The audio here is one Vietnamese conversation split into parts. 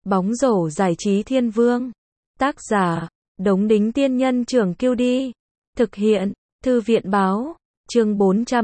Bóng rổ giải trí thiên vương. Tác giả, Đống Đính Tiên Nhân Trưởng Kiêu Đi. Thực hiện, Thư viện Báo. Chương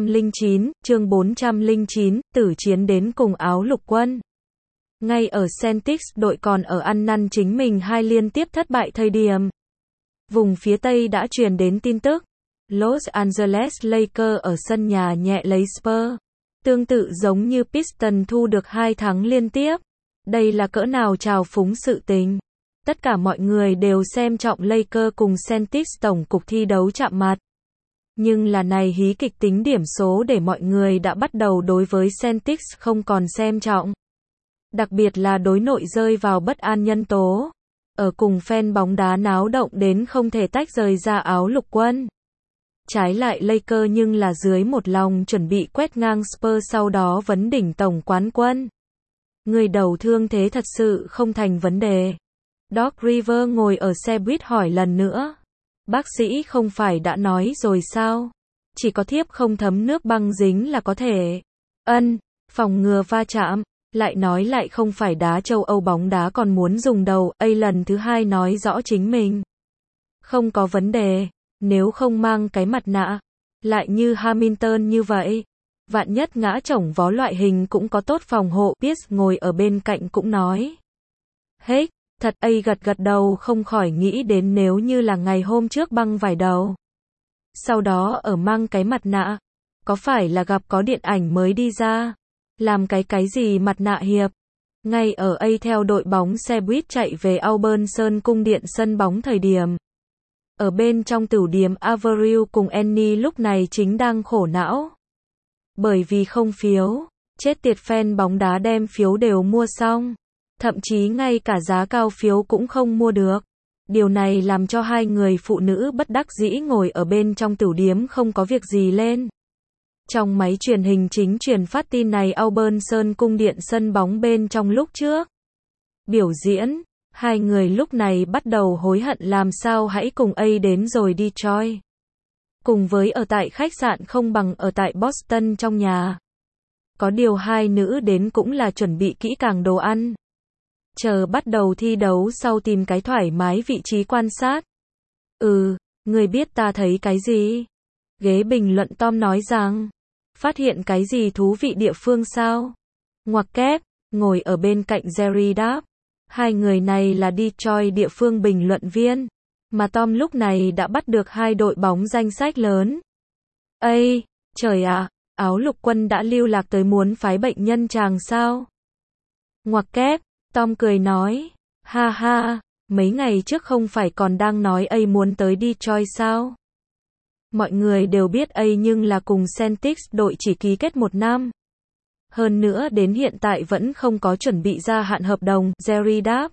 409, tử chiến đến cùng áo lục quân. Ngay ở Celtics đội còn ở ăn năn chính mình hai liên tiếp thất bại thời điểm. Vùng phía Tây đã truyền đến tin tức. Los Angeles Lakers ở sân nhà nhẹ lấy Spurs. Tương tự giống như Pistons thu được 2 thắng liên tiếp. Đây là cỡ nào trào phúng sự tình. Tất cả mọi người đều xem trọng Lakers cùng Celtics tổng cục thi đấu chạm mặt. Nhưng là này hí kịch tính điểm số để mọi người đã bắt đầu đối với Celtics không còn xem trọng. Đặc biệt là đối nội rơi vào bất an nhân tố. Ở cùng fan bóng đá náo động đến không thể tách rời ra áo lục quân. Trái lại Lakers nhưng là dưới một lòng chuẩn bị quét ngang Spurs sau đó vấn đỉnh tổng quán quân. Người đầu thương thế thật sự không thành vấn đề. Doc Rivers ngồi ở xe buýt hỏi lần nữa. Bác sĩ không phải đã nói rồi sao? Chỉ có thiếp không thấm nước băng dính là có thể. Phòng ngừa va chạm. Lại nói lại không phải đá châu Âu bóng đá còn muốn dùng đầu. Lần thứ hai nói rõ chính mình. Không có vấn đề. Nếu không mang cái mặt nạ. Lại như Hamilton như vậy. Vạn nhất ngã chổng vó loại hình cũng có tốt phòng hộ. Pierce ngồi ở bên cạnh cũng nói. Hết. Thật gật đầu không khỏi nghĩ đến nếu như là ngày hôm trước băng vải đầu. Sau đó ở mang cái mặt nạ. Có phải là gặp có điện ảnh mới đi ra. Làm cái gì mặt nạ hiệp. Ngay ở theo đội bóng xe buýt chạy về Auburn Sơn cung điện sân bóng thời điểm. Ở bên trong tửu điếm Avril cùng Annie lúc này chính đang khổ não. Bởi vì không phiếu. Chết tiệt fan bóng đá đem phiếu đều mua xong. Thậm chí ngay cả giá cao phiếu cũng không mua được. Điều này làm cho hai người phụ nữ bất đắc dĩ ngồi ở bên trong tửu điếm không có việc gì lên. Trong máy truyền hình chính truyền phát tin này Auburn Sơn cung điện sân bóng bên trong lúc trước. Biểu diễn, hai người lúc này bắt đầu hối hận làm sao hãy cùng đến rồi Detroit. Cùng với ở tại khách sạn không bằng ở tại Boston trong nhà. Có điều hai nữ đến cũng là chuẩn bị kỹ càng đồ ăn. Chờ bắt đầu thi đấu sau tìm cái thoải mái vị trí quan sát. Người biết ta thấy cái gì? Ghế bình luận Tom nói rằng. Phát hiện cái gì thú vị địa phương sao? Ngoặc kép, ngồi ở bên cạnh Jerry đáp. Hai người này là Detroit địa phương bình luận viên. Mà Tom lúc này đã bắt được hai đội bóng danh sách lớn. Trời ạ, áo lục quân đã lưu lạc tới muốn phái bệnh nhân chàng sao? Ngoặc kép. Tom cười nói, ha ha, mấy ngày trước không phải còn đang nói muốn tới Detroit sao? Mọi người đều biết nhưng là cùng Celtics đội chỉ ký kết 1 năm. Hơn nữa đến hiện tại vẫn không có chuẩn bị gia hạn hợp đồng, Jerry đáp.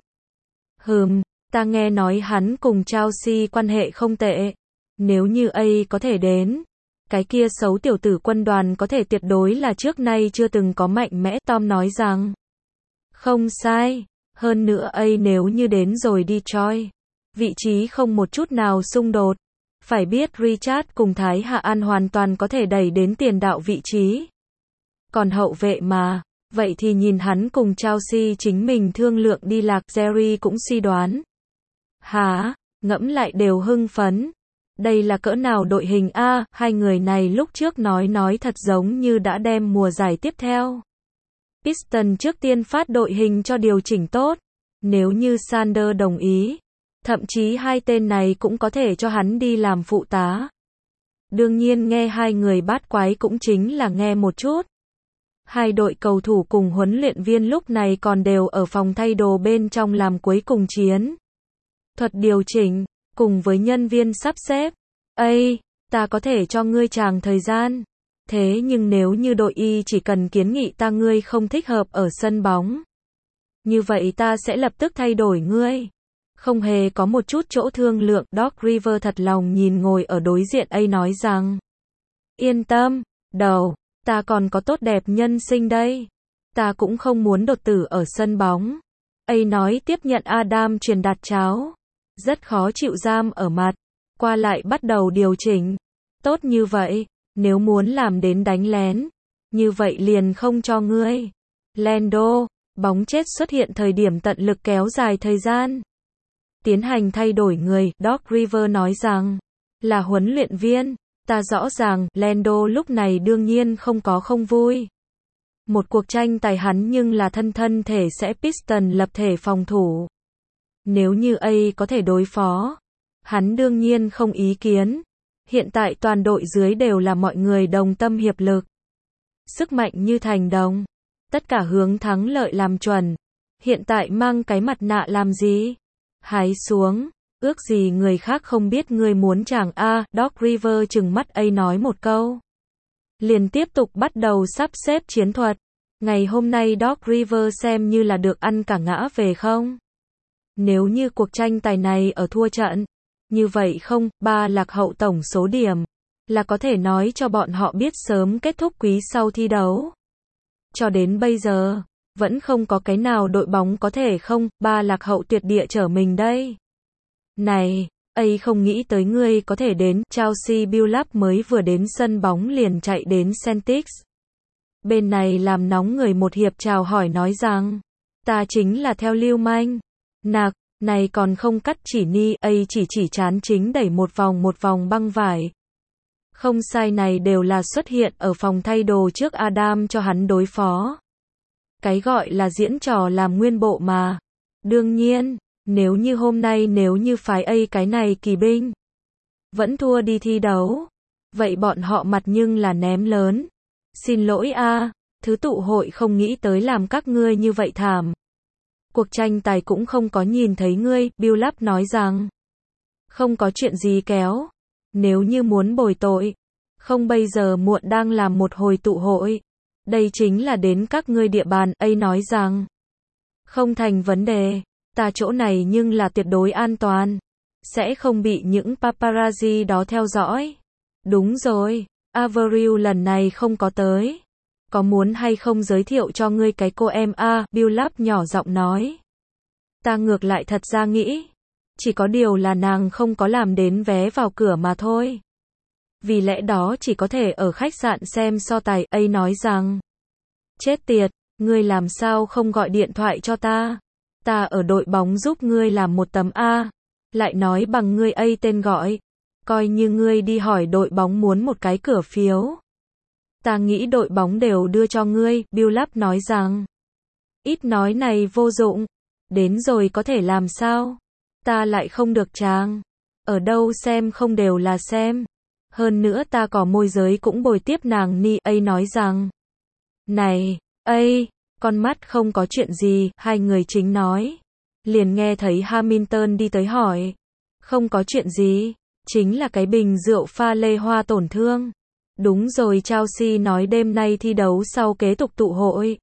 Ta nghe nói hắn cùng Chelsea quan hệ không tệ. Nếu như có thể đến, cái kia xấu tiểu tử quân đoàn có thể tuyệt đối là trước nay chưa từng có mạnh mẽ, Tom nói rằng. Không sai, hơn nữa nếu như đến rồi Detroit, vị trí không một chút nào xung đột. Phải biết Richard cùng Thái Hạ An hoàn toàn có thể đẩy đến tiền đạo vị trí. Còn hậu vệ mà, vậy thì nhìn hắn cùng Chelsea chính mình thương lượng đi lạc, Jerry cũng suy đoán. Ngẫm lại đều hưng phấn. Đây là cỡ nào đội hình a, hai người này lúc trước nói thật giống như đã đem mùa giải tiếp theo. Pistons trước tiên phát đội hình cho điều chỉnh tốt. Nếu như Sander đồng ý, thậm chí hai tên này cũng có thể cho hắn đi làm phụ tá. Đương nhiên nghe hai người bát quái cũng chính là nghe một chút. Hai đội cầu thủ cùng huấn luyện viên lúc này còn đều ở phòng thay đồ bên trong làm cuối cùng chiến thuật điều chỉnh, cùng với nhân viên sắp xếp. Ta có thể cho ngươi chàng thời gian. Thế nhưng nếu như đội Y chỉ cần kiến nghị ta ngươi không thích hợp ở sân bóng. Như vậy ta sẽ lập tức thay đổi ngươi. Không hề có một chút chỗ thương lượng, Doc Rivers thật lòng nhìn ngồi ở đối diện nói rằng. Yên tâm, ta còn có tốt đẹp nhân sinh đây. Ta cũng không muốn đột tử ở sân bóng. Nói tiếp nhận Adam truyền đạt cháo. Rất khó chịu giam ở mặt. Qua lại bắt đầu điều chỉnh. Tốt như vậy. Nếu muốn làm đến đánh lén, như vậy liền không cho ngươi. Lando, bóng chết xuất hiện thời điểm tận lực kéo dài thời gian. Tiến hành thay đổi người, Doc Rivers nói rằng, là huấn luyện viên, ta rõ ràng, Lando lúc này đương nhiên không vui. Một cuộc tranh tài hắn nhưng là thân thể sẽ Piston lập thể phòng thủ. Nếu như A có thể đối phó, hắn đương nhiên không ý kiến. Hiện tại toàn đội dưới đều là mọi người đồng tâm hiệp lực. Sức mạnh như thành đồng. Tất cả hướng thắng lợi làm chuẩn. Hiện tại mang cái mặt nạ làm gì? Hái xuống. Ước gì người khác không biết ngươi muốn chàng A. Doc Rivers trừng mắt A nói một câu. Liền tiếp tục bắt đầu sắp xếp chiến thuật. Ngày hôm nay Doc Rivers xem như là được ăn cả ngã về không? Nếu như cuộc tranh tài này ở thua trận, như vậy không, 3 lạc hậu tổng số điểm, là có thể nói cho bọn họ biết sớm kết thúc quý sau thi đấu. Cho đến bây giờ, vẫn không có cái nào đội bóng có thể không, 3 lạc hậu tuyệt địa trở mình đây. Này, A không nghĩ tới ngươi có thể đến, Chelsea Billups mới vừa đến sân bóng liền chạy đến Celtics. Bên này làm nóng người một hiệp chào hỏi nói rằng, ta chính là theo lưu manh. Nạc, này còn không cắt chỉ ni, A chỉ chán chính đẩy một vòng băng vải. Không sai, này đều là xuất hiện ở phòng thay đồ trước Adam cho hắn đối phó. Cái gọi là diễn trò làm nguyên bộ mà. Đương nhiên, nếu như hôm nay nếu như phái A cái này kỳ binh vẫn thua đi thi đấu, vậy bọn họ mặt nhưng là ném lớn. Xin lỗi A, thứ tụ hội không nghĩ tới làm các ngươi như vậy thảm. Cuộc tranh tài cũng không có nhìn thấy ngươi, Billups nói rằng. Không có chuyện gì kéo. Nếu như muốn bồi tội, không bây giờ muộn đang làm một hồi tụ hội. Đây chính là đến các ngươi địa bàn, A nói rằng. Không thành vấn đề, ta chỗ này nhưng là tuyệt đối an toàn. Sẽ không bị những paparazzi đó theo dõi. Đúng rồi, Avril lần này không có tới. Có muốn hay không giới thiệu cho ngươi cái cô em A, Billups nhỏ giọng nói. Ta ngược lại thật ra nghĩ, chỉ có điều là nàng không có làm đến vé vào cửa mà thôi. Vì lẽ đó chỉ có thể ở khách sạn xem so tài, A nói rằng. Chết tiệt, ngươi làm sao không gọi điện thoại cho ta? Ta ở đội bóng giúp ngươi làm một tấm A. Lại nói bằng ngươi A tên gọi. Coi như ngươi đi hỏi đội bóng muốn một cái cửa phiếu. Ta nghĩ đội bóng đều đưa cho ngươi, Billups nói rằng. Ít nói này vô dụng. Đến rồi có thể làm sao? Ta lại không được chàng. Ở đâu xem không đều là xem. Hơn nữa ta có môi giới cũng bồi tiếp nàng ni, A nói rằng. Này, A, con mắt không có chuyện gì, hai người chính nói. Liền nghe thấy Hamilton đi tới hỏi. Không có chuyện gì, chính là cái bình rượu pha lê hoa tổn thương. Đúng rồi, Chelsea nói đêm nay thi đấu sau kế tục tụ hội.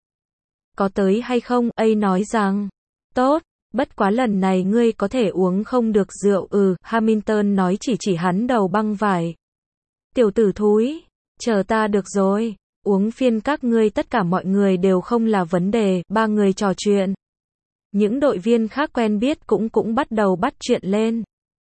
Có tới hay không? A nói rằng. Tốt, bất quá lần này ngươi có thể uống không được rượu. Hamilton nói chỉ hắn đầu băng vải. Tiểu tử thúi, chờ ta được rồi. Uống phiên các ngươi tất cả mọi người đều không là vấn đề. Ba người trò chuyện. Những đội viên khác quen biết cũng bắt đầu bắt chuyện lên.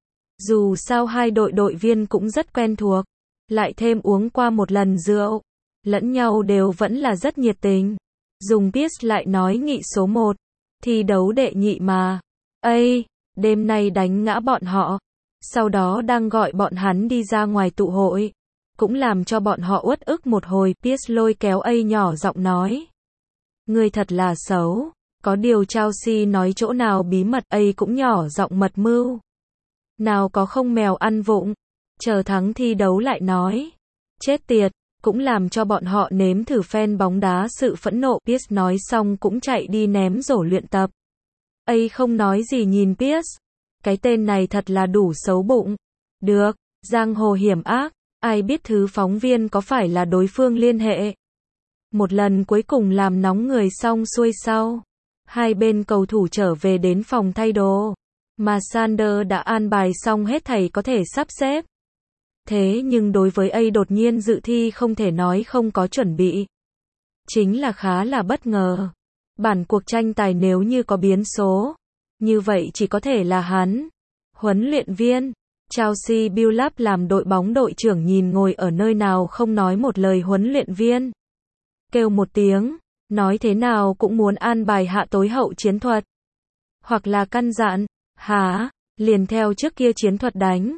Dù sao hai đội viên cũng rất quen thuộc. Lại thêm uống qua một lần rượu. Lẫn nhau đều vẫn là rất nhiệt tình. Dùng Pierce lại nói nghị số 1. Thi đấu đệ nhị mà. A, đêm nay đánh ngã bọn họ. Sau đó đang gọi bọn hắn đi ra ngoài tụ hội. Cũng làm cho bọn họ uất ức một hồi. Pierce lôi kéo A nhỏ giọng nói. Ngươi thật là xấu. Có điều Chelsea nói chỗ nào bí mật, A cũng nhỏ giọng mật mưu. Nào có không mèo ăn vụng. Chờ thắng thi đấu lại nói. Chết tiệt, cũng làm cho bọn họ nếm thử fan bóng đá sự phẫn nộ. Pierce nói xong cũng chạy đi ném rổ luyện tập. A không nói gì nhìn Pierce. Cái tên này thật là đủ xấu bụng. Được, giang hồ hiểm ác, ai biết thứ phóng viên có phải là đối phương liên hệ. Một lần cuối cùng làm nóng người xong xuôi sau. Hai bên cầu thủ trở về đến phòng thay đồ. Mà Sander đã an bài xong hết thảy có thể sắp xếp. Thế nhưng đối với A đột nhiên dự thi không thể nói không có chuẩn bị. Chính là khá là bất ngờ. Bản cuộc tranh tài nếu như có biến số. Như vậy chỉ có thể là hắn. Huấn luyện viên. Chelsea Billups làm đội bóng đội trưởng nhìn ngồi ở nơi nào không nói một lời huấn luyện viên. Kêu một tiếng. Nói thế nào cũng muốn an bài hạ tối hậu chiến thuật. Hoặc là căn dặn, hả, liền theo trước kia chiến thuật đánh.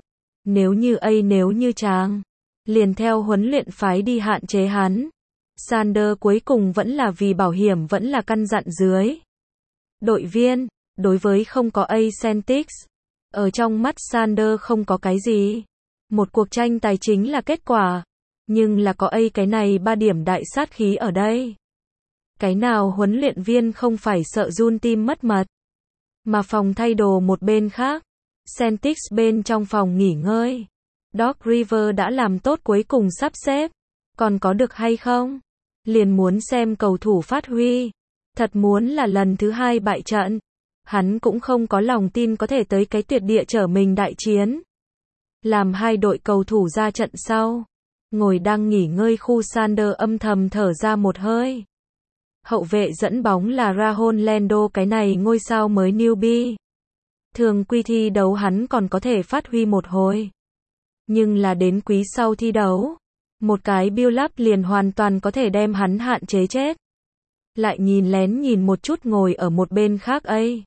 Nếu như chàng, liền theo huấn luyện phái đi hạn chế hắn. Sander cuối cùng vẫn là vì bảo hiểm vẫn là căn dặn dưới. Đội viên, đối với không có Celtics, ở trong mắt Sander không có cái gì. Một cuộc tranh tài chính là kết quả. Nhưng là có cái này 3 điểm đại sát khí ở đây. Cái nào huấn luyện viên không phải sợ run tim mất mật. Mà phòng thay đồ một bên khác. Celtics bên trong phòng nghỉ ngơi. Doc Rivers đã làm tốt cuối cùng sắp xếp. Còn có được hay không? Liền muốn xem cầu thủ phát huy. Thật muốn là lần thứ 2 bại trận. Hắn cũng không có lòng tin có thể tới cái tuyệt địa trở mình đại chiến. Làm hai đội cầu thủ ra trận sau. Ngồi đang nghỉ ngơi khu Sander âm thầm thở ra một hơi. Hậu vệ dẫn bóng là Rajon Rondo, cái này ngôi sao mới newbie. Thường quy thi đấu hắn còn có thể phát huy một hồi. Nhưng là đến quý sau thi đấu, một cái build-up liền hoàn toàn có thể đem hắn hạn chế chết. Lại nhìn một chút ngồi ở một bên khác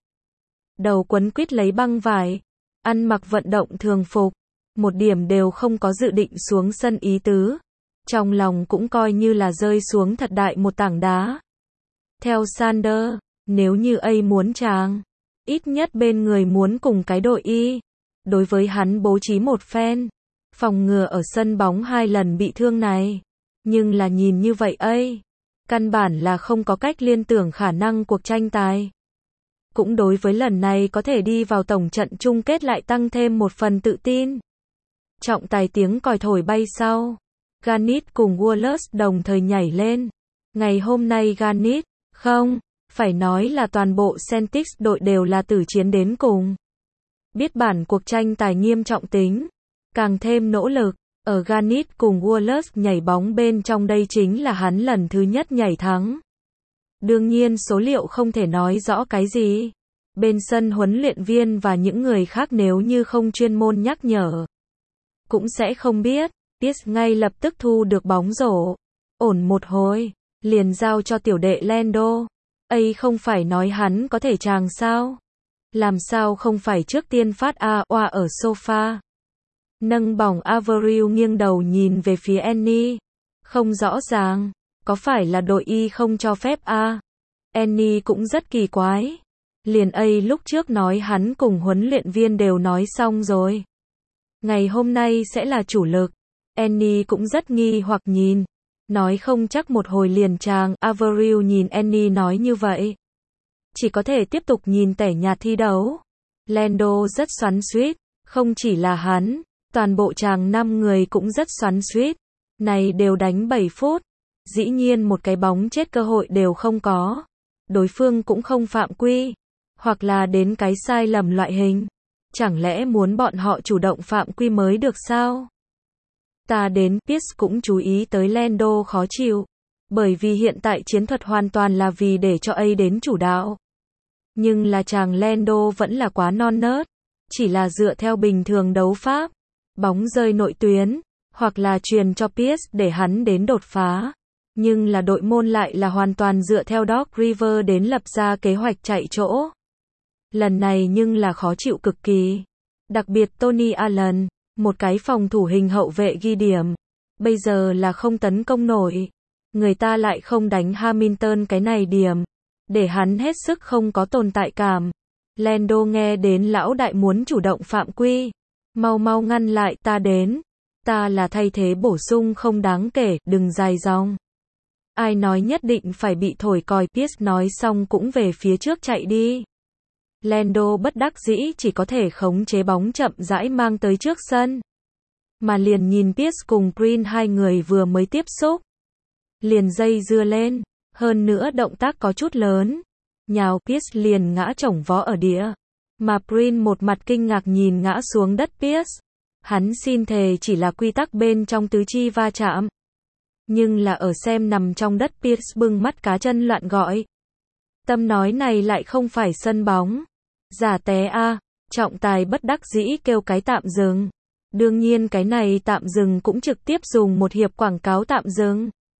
đầu quấn quít lấy băng vải, ăn mặc vận động thường phục, một điểm đều không có dự định xuống sân ý tứ. Trong lòng cũng coi như là rơi xuống thật đại một tảng đá. Theo Sander, nếu như muốn chàng, ít nhất bên người muốn cùng cái đội y. Đối với hắn bố trí một phen, phòng ngừa ở sân bóng 2 lần bị thương này. Nhưng là nhìn như vậy căn bản là không có cách liên tưởng khả năng cuộc tranh tài. Cũng đối với lần này có thể đi vào tổng trận chung kết lại tăng thêm một phần tự tin. Trọng tài tiếng còi thổi bay sau. Garnett cùng Wallace đồng thời nhảy lên. Ngày hôm nay Garnett, không, phải nói là toàn bộ Celtics đội đều là tử chiến đến cùng. Biết bản cuộc tranh tài nghiêm trọng tính, càng thêm nỗ lực. Ở Garnett cùng Wallace nhảy bóng bên trong đây chính là hắn lần thứ nhất nhảy thắng. Đương nhiên số liệu không thể nói rõ cái gì. Bên sân huấn luyện viên và những người khác nếu như không chuyên môn nhắc nhở, cũng sẽ không biết. Pierce ngay lập tức thu được bóng rổ. Ổn một hồi, liền giao cho tiểu đệ Rondo. Không phải nói hắn có thể chàng sao? Làm sao không phải trước tiên phát oa ở sofa. Nâng bỏng Avril nghiêng đầu nhìn về phía Annie. Không rõ ràng, có phải là đội y không cho phép Annie cũng rất kỳ quái. Liền lúc trước nói hắn cùng huấn luyện viên đều nói xong rồi. Ngày hôm nay sẽ là chủ lực. Annie cũng rất nghi hoặc nhìn. Nói không chắc một hồi liền chàng. Avril nhìn Annie nói như vậy. Chỉ có thể tiếp tục nhìn tẻ nhạt thi đấu. Rondo rất xoắn xuýt. Không chỉ là hắn, toàn bộ chàng 5 người cũng rất xoắn xuýt. Này đều đánh 7 phút. Dĩ nhiên một cái bóng chết cơ hội đều không có. Đối phương cũng không phạm quy. Hoặc là đến cái sai lầm loại hình. Chẳng lẽ muốn bọn họ chủ động phạm quy mới được sao? Ta đến, Pierce cũng chú ý tới Rondo khó chịu. Bởi vì hiện tại chiến thuật hoàn toàn là vì để cho đến chủ đạo. Nhưng là chàng Rondo vẫn là quá non nớt. Chỉ là dựa theo bình thường đấu pháp. Bóng rơi nội tuyến. Hoặc là truyền cho Pierce để hắn đến đột phá. Nhưng là đội môn lại là hoàn toàn dựa theo Doc Rivers đến lập ra kế hoạch chạy chỗ. Lần này nhưng là khó chịu cực kỳ. Đặc biệt Tony Allen, một cái phòng thủ hình hậu vệ ghi điểm. Bây giờ là không tấn công nổi. Người ta lại không đánh Hamilton cái này điểm. Để hắn hết sức không có tồn tại cảm. Rondo nghe đến lão đại muốn chủ động phạm quy. Mau ngăn lại, ta đến. Ta là thay thế bổ sung không đáng kể, đừng dài dòng. Ai nói nhất định phải bị thổi còi. Pierce nói xong cũng về phía trước chạy đi. Rondo bất đắc dĩ chỉ có thể khống chế bóng chậm rãi mang tới trước sân. Mà liền nhìn Pierce cùng Green hai người vừa mới tiếp xúc. Liền dây dưa lên. Hơn nữa động tác có chút lớn. Nhào Pierce liền ngã chổng vó ở địa. Mà Green một mặt kinh ngạc nhìn ngã xuống đất Pierce. Hắn xin thề chỉ là quy tắc bên trong tứ chi va chạm. Nhưng là ở xem nằm trong đất Pierce bưng mắt cá chân loạn gọi. Tâm nói này lại không phải sân bóng. Giả té trọng tài bất đắc dĩ kêu cái tạm dừng. Đương nhiên cái này tạm dừng cũng trực tiếp dùng một hiệp quảng cáo tạm dừng.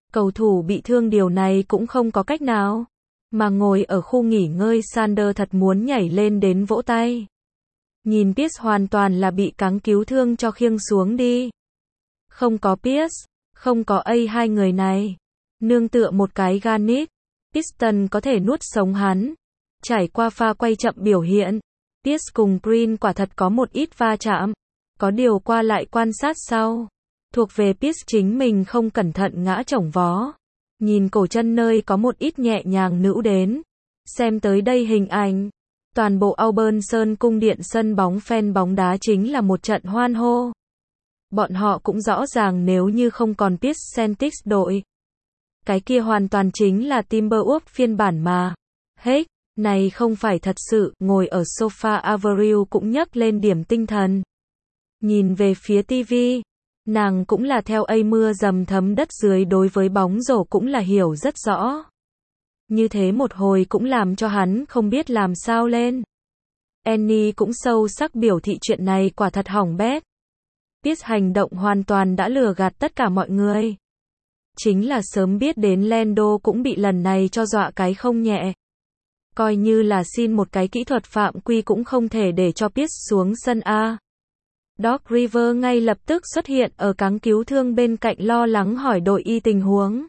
Cầu thủ bị thương điều này cũng không có cách nào. Mà ngồi ở khu nghỉ ngơi Sander thật muốn nhảy lên đến vỗ tay. Nhìn Pierce hoàn toàn là bị cáng cứu thương cho khiêng xuống đi. Không có Pierce, không có hai người này. Nương tựa một cái Garnett, Piston có thể nuốt sống hắn. Trải qua pha quay chậm biểu hiện, Pierce cùng Green quả thật có một ít va chạm. Có điều qua lại quan sát sau. Thuộc về Pierce chính mình không cẩn thận ngã chổng vó. Nhìn cổ chân nơi có một ít nhẹ nhàng nữu đến. Xem tới đây hình ảnh. Toàn bộ Auburn Sơn cung điện sân bóng fan bóng đá chính là một trận hoan hô. Bọn họ cũng rõ ràng nếu như không còn Pierce Celtics đội. Cái kia hoàn toàn chính là Timberwolves phiên bản mà. Hết, này không phải thật sự, ngồi ở sofa Avril cũng nhấc lên điểm tinh thần. Nhìn về phía TV, nàng cũng là theo mưa dầm thấm đất dưới đối với bóng rổ cũng là hiểu rất rõ. Như thế một hồi cũng làm cho hắn không biết làm sao lên. Annie cũng sâu sắc biểu thị chuyện này quả thật hỏng bét. Pierce hành động hoàn toàn đã lừa gạt tất cả mọi người. Chính là sớm biết đến Lando cũng bị lần này cho dọa cái không nhẹ. Coi như là xin một cái kỹ thuật phạm quy cũng không thể để cho Pierce xuống sân A. Doc Rivers ngay lập tức xuất hiện ở cáng cứu thương bên cạnh lo lắng hỏi đội y tình huống.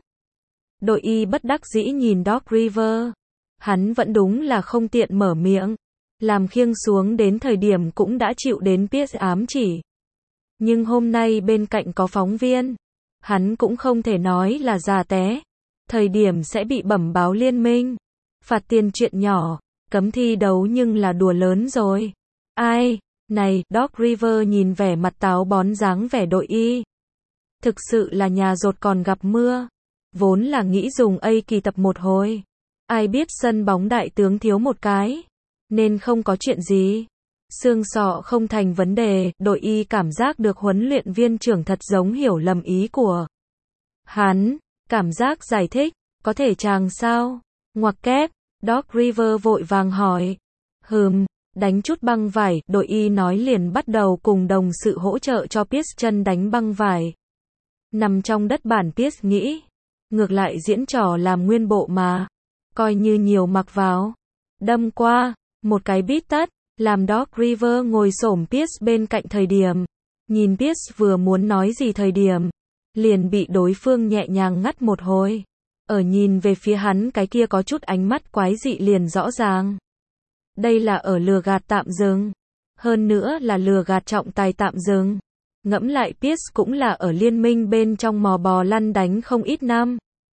Đội y bất đắc dĩ nhìn Doc Rivers. Hắn vẫn đúng là không tiện mở miệng. Làm khiêng xuống đến thời điểm cũng đã chịu đến Pierce ám chỉ. Nhưng hôm nay bên cạnh có phóng viên. Hắn cũng không thể nói là già té. Thời điểm sẽ bị bẩm báo liên minh. Phạt tiền chuyện nhỏ. Cấm thi đấu nhưng là đùa lớn rồi. Ai? Này, Doc Rivers nhìn vẻ mặt táo bón dáng vẻ đội y. Thực sự là nhà rột còn gặp mưa. Vốn là nghĩ dùng kỳ tập một hồi. Ai biết sân bóng đại tướng thiếu một cái. Nên không có chuyện gì. Xương sọ không thành vấn đề, đội y cảm giác được huấn luyện viên trưởng thật giống hiểu lầm ý của hắn. Cảm giác giải thích, có thể chàng sao? Ngoặc kép, Doc Rivers vội vàng hỏi. Đánh chút băng vải, đội y nói liền bắt đầu cùng đồng sự hỗ trợ cho Pierce chân đánh băng vải. Nằm trong đất bản Pierce nghĩ. Ngược lại diễn trò làm nguyên bộ mà. Coi như nhiều mặc vào. Đâm qua, một cái bít tất, làm Doc Rivers ngồi xổm Pierce bên cạnh thời điểm. Nhìn Pierce vừa muốn nói gì thời điểm. Liền bị đối phương nhẹ nhàng ngắt một hồi. Ở nhìn về phía hắn cái kia có chút ánh mắt quái dị liền rõ ràng. Đây là ở lừa gạt tạm dừng. Hơn nữa là lừa gạt trọng tài tạm dừng. Ngẫm lại Pierce cũng là ở liên minh bên trong mò bò lăn đánh không ít năm.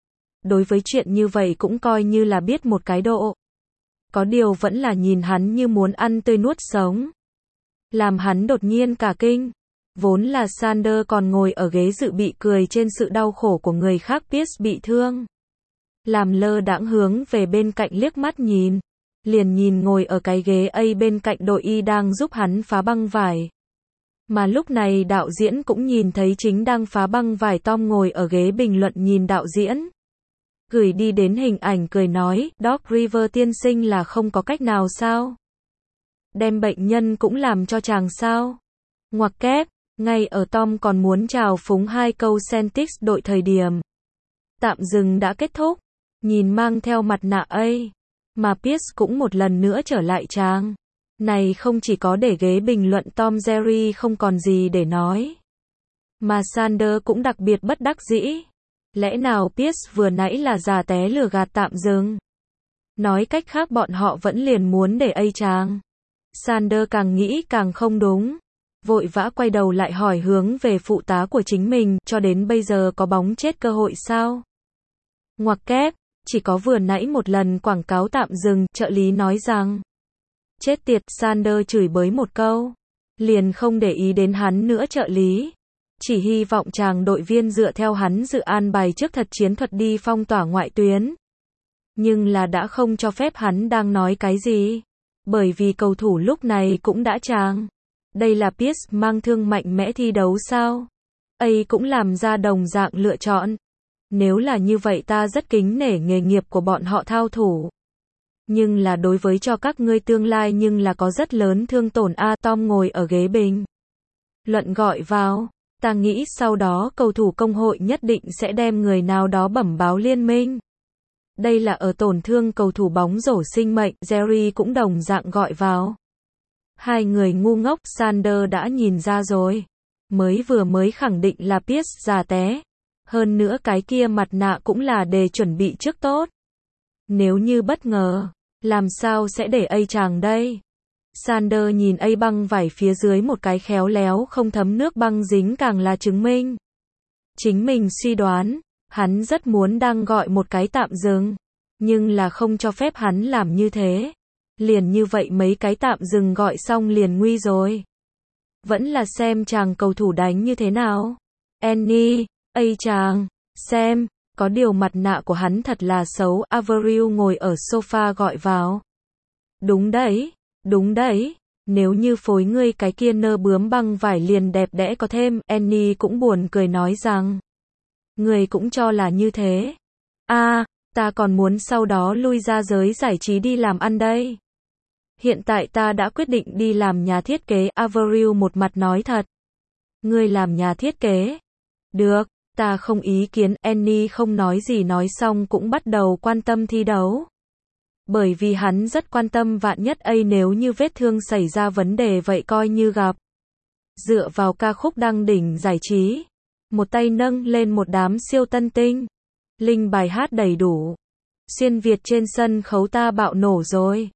Đối với chuyện như vậy cũng coi như là biết một cái độ. Có điều vẫn là nhìn hắn như muốn ăn tươi nuốt sống. Làm hắn đột nhiên cả kinh. Vốn là Sander còn ngồi ở ghế dự bị cười trên sự đau khổ của người khác Pierce bị thương. Làm lơ đãng hướng về bên cạnh liếc mắt nhìn. Liền nhìn ngồi ở cái ghế bên cạnh đội y đang giúp hắn phá băng vải. Mà lúc này đạo diễn cũng nhìn thấy chính đang phá băng vải Tom ngồi ở ghế bình luận nhìn đạo diễn. Gửi đi đến hình ảnh cười nói, Doc Rivers tiên sinh là không có cách nào sao? Đem bệnh nhân cũng làm cho chàng sao? Ngoặc kép, ngay ở Tom còn muốn chào phúng hai câu Celtics đội thời điểm. Tạm dừng đã kết thúc, nhìn mang theo mặt nạ mà Pierce cũng một lần nữa trở lại trang. Này không chỉ có để ghế bình luận Tom Jerry không còn gì để nói. Mà Sander cũng đặc biệt bất đắc dĩ. Lẽ nào Pierce vừa nãy là già té lừa gạt tạm dừng? Nói cách khác bọn họ vẫn liền muốn để chàng. Sander càng nghĩ càng không đúng. Vội vã quay đầu lại hỏi hướng về phụ tá của chính mình, cho đến bây giờ có bóng chết cơ hội sao? Ngoặc kép, chỉ có vừa nãy một lần quảng cáo tạm dừng, trợ lý nói rằng. Chết tiệt, Sander chửi bới một câu. Liền không để ý đến hắn nữa trợ lý. Chỉ hy vọng chàng đội viên dựa theo hắn dự an bài trước thật chiến thuật đi phong tỏa ngoại tuyến. Nhưng là đã không cho phép hắn đang nói cái gì. Bởi vì cầu thủ lúc này cũng đã chàng. Đây là Pierce mang thương mạnh mẽ thi đấu sao? Cũng làm ra đồng dạng lựa chọn. Nếu là như vậy ta rất kính nể nghề nghiệp của bọn họ thao thủ. Nhưng là đối với cho các ngươi tương lai nhưng là có rất lớn thương tổn Tom ngồi ở ghế bình luận gọi vào. Ta nghĩ sau đó cầu thủ công hội nhất định sẽ đem người nào đó bẩm báo liên minh. Đây là ở tổn thương cầu thủ bóng rổ sinh mệnh, Jerry cũng đồng dạng gọi vào. Hai người ngu ngốc, Sander đã nhìn ra rồi. Mới khẳng định là Pierce già té. Hơn nữa cái kia mặt nạ cũng là để chuẩn bị trước tốt. Nếu như bất ngờ, làm sao sẽ để A chàng đây? Sander nhìn A băng vải phía dưới một cái khéo léo không thấm nước băng dính càng là chứng minh. Chính mình suy đoán, hắn rất muốn đang gọi một cái tạm dừng, nhưng là không cho phép hắn làm như thế. Liền như vậy mấy cái tạm dừng gọi xong liền nguy rồi. Vẫn là xem chàng cầu thủ đánh như thế nào. Annie, A chàng, xem, có điều mặt nạ của hắn thật là xấu, Avril ngồi ở sofa gọi vào. Đúng đấy, nếu như phối ngươi cái kia nơ bướm băng vải liền đẹp đẽ có thêm, Annie cũng buồn cười nói rằng. Người cũng cho là như thế. Ta còn muốn sau đó lui ra giới giải trí đi làm ăn đây. Hiện tại ta đã quyết định đi làm nhà thiết kế, Avril một mặt nói thật. Ngươi làm nhà thiết kế? Được, ta không ý kiến, Annie không nói gì nói xong cũng bắt đầu quan tâm thi đấu. Bởi vì hắn rất quan tâm vạn nhất A nếu như vết thương xảy ra vấn đề vậy coi như gặp. Dựa vào ca khúc đăng đỉnh giải trí. Một tay nâng lên một đám siêu tân tinh. Linh bài hát đầy đủ. Xuyên Việt trên sân khấu ta bạo nổ rồi.